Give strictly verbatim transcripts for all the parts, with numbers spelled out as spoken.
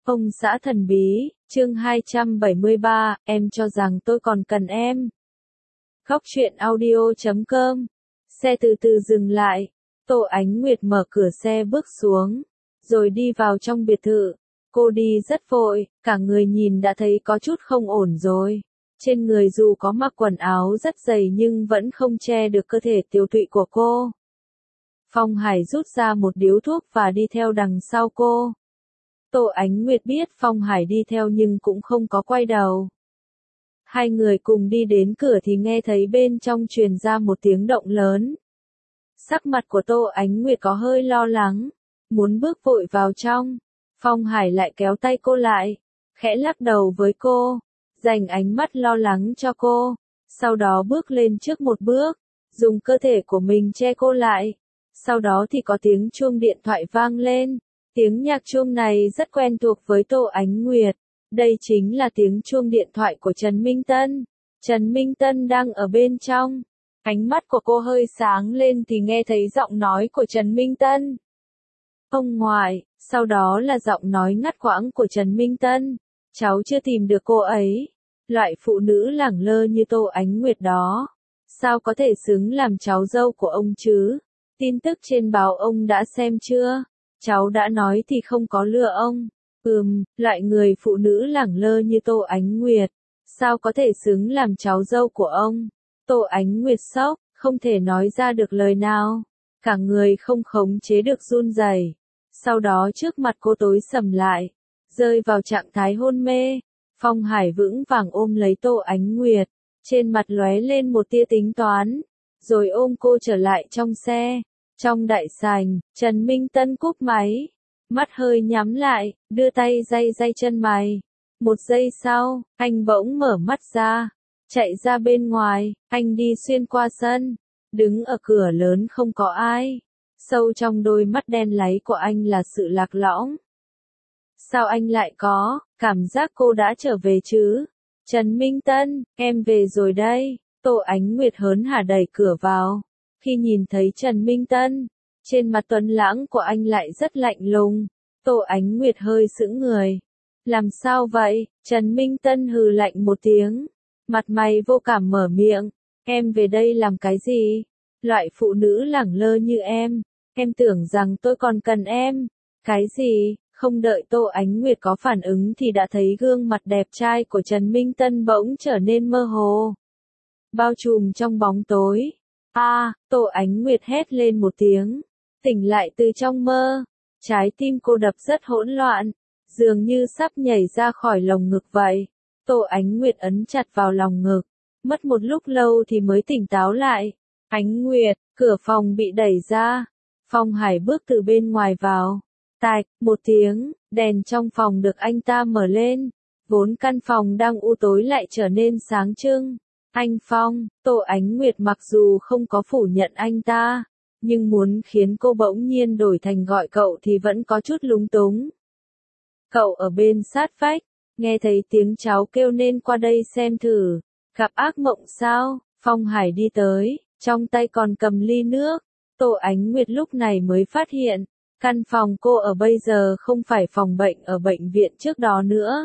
Ông xã thần bí, chương hai trăm bảy mươi ba, em cho rằng tôi còn cần em. Góc truyện audio chấm com. Xe từ từ dừng lại. Tô Ánh Nguyệt mở cửa xe bước xuống, rồi đi vào trong biệt thự. Cô đi rất vội, cả người nhìn đã thấy có chút không ổn rồi. Trên người dù có mặc quần áo rất dày nhưng vẫn không che được cơ thể tiều tụy của cô. Phong Hải rút ra một điếu thuốc và đi theo đằng sau cô. Tô Ánh Nguyệt biết Phong Hải đi theo nhưng cũng không có quay đầu. Hai người cùng đi đến cửa thì nghe thấy bên trong truyền ra một tiếng động lớn. Sắc mặt của Tô Ánh Nguyệt có hơi lo lắng, muốn bước vội vào trong. Phong Hải lại kéo tay cô lại, khẽ lắc đầu với cô, dành ánh mắt lo lắng cho cô, sau đó bước lên trước một bước, dùng cơ thể của mình che cô lại. Sau đó thì có tiếng chuông điện thoại vang lên. Tiếng nhạc chuông này rất quen thuộc với Tô Ánh Nguyệt. Đây chính là tiếng chuông điện thoại của Trần Minh Tân. Trần Minh Tân đang ở bên trong. Ánh mắt của cô hơi sáng lên thì nghe thấy giọng nói của Trần Minh Tân. Ông ngoại, sau đó là giọng nói ngắt quãng của Trần Minh Tân. Cháu chưa tìm được cô ấy. Loại phụ nữ lẳng lơ như Tô Ánh Nguyệt đó, sao có thể xứng làm cháu dâu của ông chứ? Tin tức trên báo ông đã xem chưa? Cháu đã nói thì không có lừa ông. Ừm, loại người phụ nữ lẳng lơ như Tô Ánh Nguyệt, sao có thể xứng làm cháu dâu của ông? Tô Ánh Nguyệt sốc, không thể nói ra được lời nào. Cả người không khống chế được run rẩy. Sau đó trước mặt cô tối sầm lại, rơi vào trạng thái hôn mê. Phong Hải vững vàng ôm lấy Tô Ánh Nguyệt, trên mặt lóe lên một tia tính toán, rồi ôm cô trở lại trong xe. Trong đại sảnh, Trần Minh Tân cúp máy, mắt hơi nhắm lại, đưa tay day day chân mày. Một giây sau, anh bỗng mở mắt ra, chạy ra bên ngoài. Anh đi xuyên qua sân, đứng ở cửa lớn không có ai. Sâu trong đôi mắt đen láy của anh là sự lạc lõng. Sao anh lại có cảm giác cô đã trở về chứ? Trần Minh Tân, em về rồi đây. Tô Ánh Nguyệt hớn hả đẩy cửa vào. Khi nhìn thấy Trần Minh Tân, trên mặt tuấn lãng của anh lại rất lạnh lùng. Tô Ánh Nguyệt hơi sững người. Làm sao vậy? Trần Minh Tân hừ lạnh một tiếng, mặt mày vô cảm mở miệng. Em về đây làm cái gì? Loại phụ nữ lẳng lơ như em, em tưởng rằng tôi còn cần em. Cái gì? Không đợi Tô Ánh Nguyệt có phản ứng thì đã thấy gương mặt đẹp trai của Trần Minh Tân bỗng trở nên mơ hồ, bao trùm trong bóng tối. A, à, Tô Ánh Nguyệt hét lên một tiếng, tỉnh lại từ trong mơ. Trái tim cô đập rất hỗn loạn, dường như sắp nhảy ra khỏi lồng ngực vậy. Tô Ánh Nguyệt ấn chặt vào lòng ngực, mất một lúc lâu thì mới tỉnh táo lại. Ánh Nguyệt, cửa phòng bị đẩy ra. Phong Hải bước từ bên ngoài vào. Tạch, một tiếng, đèn trong phòng được anh ta mở lên. Vốn căn phòng đang u tối lại trở nên sáng trưng. Anh Phong, Tô Ánh Nguyệt mặc dù không có phủ nhận anh ta, nhưng muốn khiến cô bỗng nhiên đổi thành gọi cậu thì vẫn có chút lúng túng. Cậu ở bên sát vách, nghe thấy tiếng cháu kêu nên qua đây xem thử. Gặp ác mộng sao? Phong Hải đi tới, trong tay còn cầm ly nước. Tô Ánh Nguyệt lúc này mới phát hiện, căn phòng cô ở bây giờ không phải phòng bệnh ở bệnh viện trước đó nữa.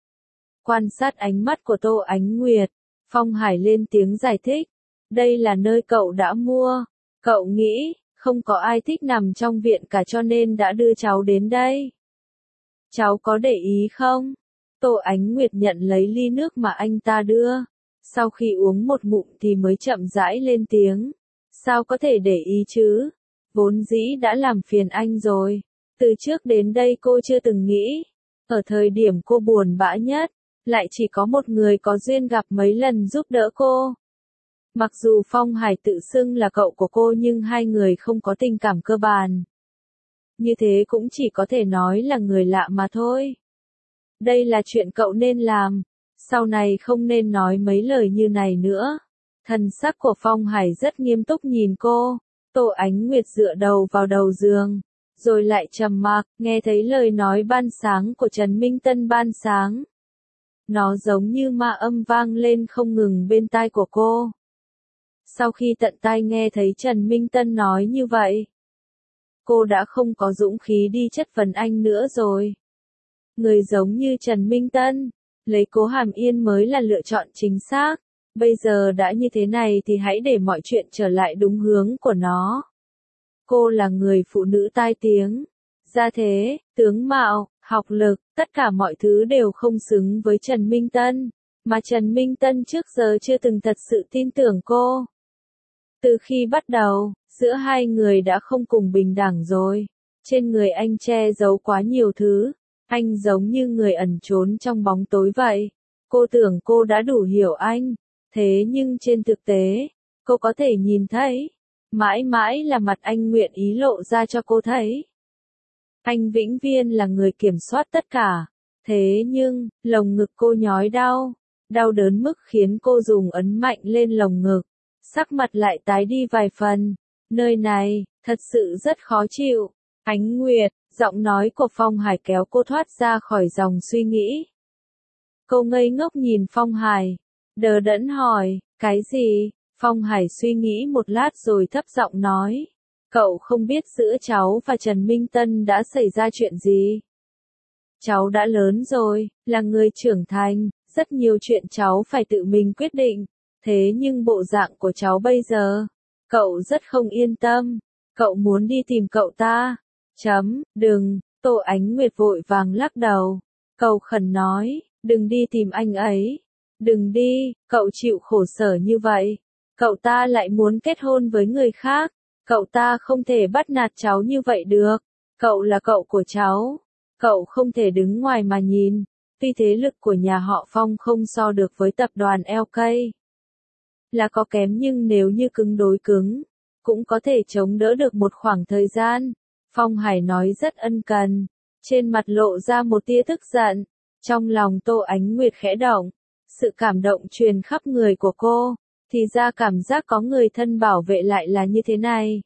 Quan sát ánh mắt của Tô Ánh Nguyệt, Phong Hải lên tiếng giải thích. Đây là nơi cậu đã mua. Cậu nghĩ, không có ai thích nằm trong viện cả cho nên đã đưa cháu đến đây. Cháu có để ý không? Tô Ánh Nguyệt nhận lấy ly nước mà anh ta đưa. Sau khi uống một ngụm thì mới chậm rãi lên tiếng. Sao có thể để ý chứ? Vốn dĩ đã làm phiền anh rồi. Từ trước đến đây cô chưa từng nghĩ. Ở thời điểm cô buồn bã nhất, lại chỉ có một người có duyên gặp mấy lần giúp đỡ cô. Mặc dù Phong Hải tự xưng là cậu của cô nhưng hai người không có tình cảm cơ bản. Như thế cũng chỉ có thể nói là người lạ mà thôi. Đây là chuyện cậu nên làm. Sau này không nên nói mấy lời như này nữa. Thần sắc của Phong Hải rất nghiêm túc nhìn cô. Tô Ánh Nguyệt dựa đầu vào đầu giường, rồi lại trầm mặc, nghe thấy lời nói ban sáng của Trần Minh Tân ban sáng. Nó giống như ma âm vang lên không ngừng bên tai của cô. Sau khi tận tai nghe thấy Trần Minh Tân nói như vậy, cô đã không có dũng khí đi chất vấn anh nữa rồi. Người giống như Trần Minh Tân, lấy Cố Hàm Yên mới là lựa chọn chính xác. Bây giờ đã như thế này thì hãy để mọi chuyện trở lại đúng hướng của nó. Cô là người phụ nữ tai tiếng, gia thế, tướng mạo, học lực, tất cả mọi thứ đều không xứng với Trần Minh Tân, mà Trần Minh Tân trước giờ chưa từng thật sự tin tưởng cô. Từ khi bắt đầu, giữa hai người đã không cùng bình đẳng rồi. Trên người anh che giấu quá nhiều thứ, anh giống như người ẩn trốn trong bóng tối vậy. Cô tưởng cô đã đủ hiểu anh, thế nhưng trên thực tế, cô có thể nhìn thấy, mãi mãi là mặt anh nguyện ý lộ ra cho cô thấy. Anh vĩnh viễn là người kiểm soát tất cả, thế nhưng, lồng ngực cô nhói đau, đau đớn mức khiến cô dùng ấn mạnh lên lồng ngực, sắc mặt lại tái đi vài phần. Nơi này, thật sự rất khó chịu. Ánh Nguyệt, giọng nói của Phong Hải kéo cô thoát ra khỏi dòng suy nghĩ. Cô ngây ngốc nhìn Phong Hải, đờ đẫn hỏi, cái gì? Phong Hải suy nghĩ một lát rồi thấp giọng nói, cậu không biết giữa cháu và Trần Minh Tân đã xảy ra chuyện gì. Cháu đã lớn rồi, là người trưởng thành, rất nhiều chuyện cháu phải tự mình quyết định, thế nhưng bộ dạng của cháu bây giờ, cậu rất không yên tâm, cậu muốn đi tìm cậu ta. Chấm, đừng, Tô Ánh Nguyệt vội vàng lắc đầu, cầu khẩn nói, đừng đi tìm anh ấy, đừng đi, cậu chịu khổ sở như vậy, cậu ta lại muốn kết hôn với người khác, cậu ta không thể bắt nạt cháu như vậy được, cậu là cậu của cháu, cậu không thể đứng ngoài mà nhìn, tuy thế lực của nhà họ Phong không so được với tập đoàn lờ ca, là có kém nhưng nếu như cứng đối cứng, cũng có thể chống đỡ được một khoảng thời gian. Phong Hải nói rất ân cần, trên mặt lộ ra một tia tức giận, trong lòng Tô Ánh Nguyệt khẽ động, sự cảm động truyền khắp người của cô, thì ra cảm giác có người thân bảo vệ lại là như thế này.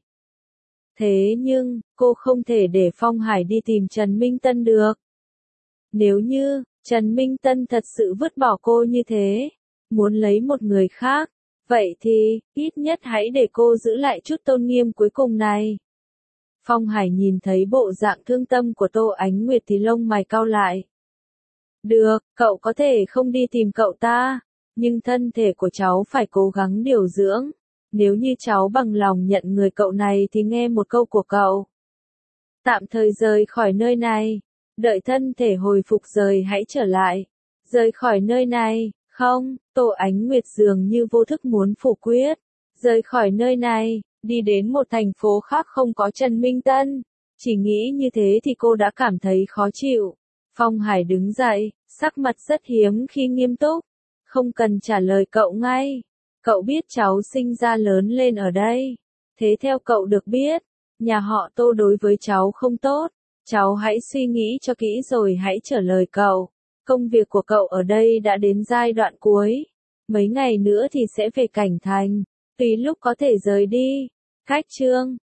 Thế nhưng, cô không thể để Phong Hải đi tìm Trần Minh Tân được. Nếu như, Trần Minh Tân thật sự vứt bỏ cô như thế, muốn lấy một người khác, vậy thì, ít nhất hãy để cô giữ lại chút tôn nghiêm cuối cùng này. Phong Hải nhìn thấy bộ dạng thương tâm của Tô Ánh Nguyệt thì lông mày cau lại. Được, cậu có thể không đi tìm cậu ta, nhưng thân thể của cháu phải cố gắng điều dưỡng. Nếu như cháu bằng lòng nhận người cậu này thì nghe một câu của cậu. Tạm thời rời khỏi nơi này, đợi thân thể hồi phục rồi hãy trở lại. Rời khỏi nơi này, không, Tô Ánh Nguyệt dường như vô thức muốn phủ quyết. Rời khỏi nơi này, đi đến một thành phố khác không có Trần Minh Tân. Chỉ nghĩ như thế thì cô đã cảm thấy khó chịu. Phong Hải đứng dậy, sắc mặt rất hiếm khi nghiêm túc. Không cần trả lời cậu ngay. Cậu biết cháu sinh ra lớn lên ở đây. Thế theo cậu được biết, nhà họ Tô đối với cháu không tốt. Cháu hãy suy nghĩ cho kỹ rồi hãy trả lời cậu. Công việc của cậu ở đây đã đến giai đoạn cuối. Mấy ngày nữa thì sẽ về Cảnh Thành. Tùy lúc có thể rời đi. Cách chương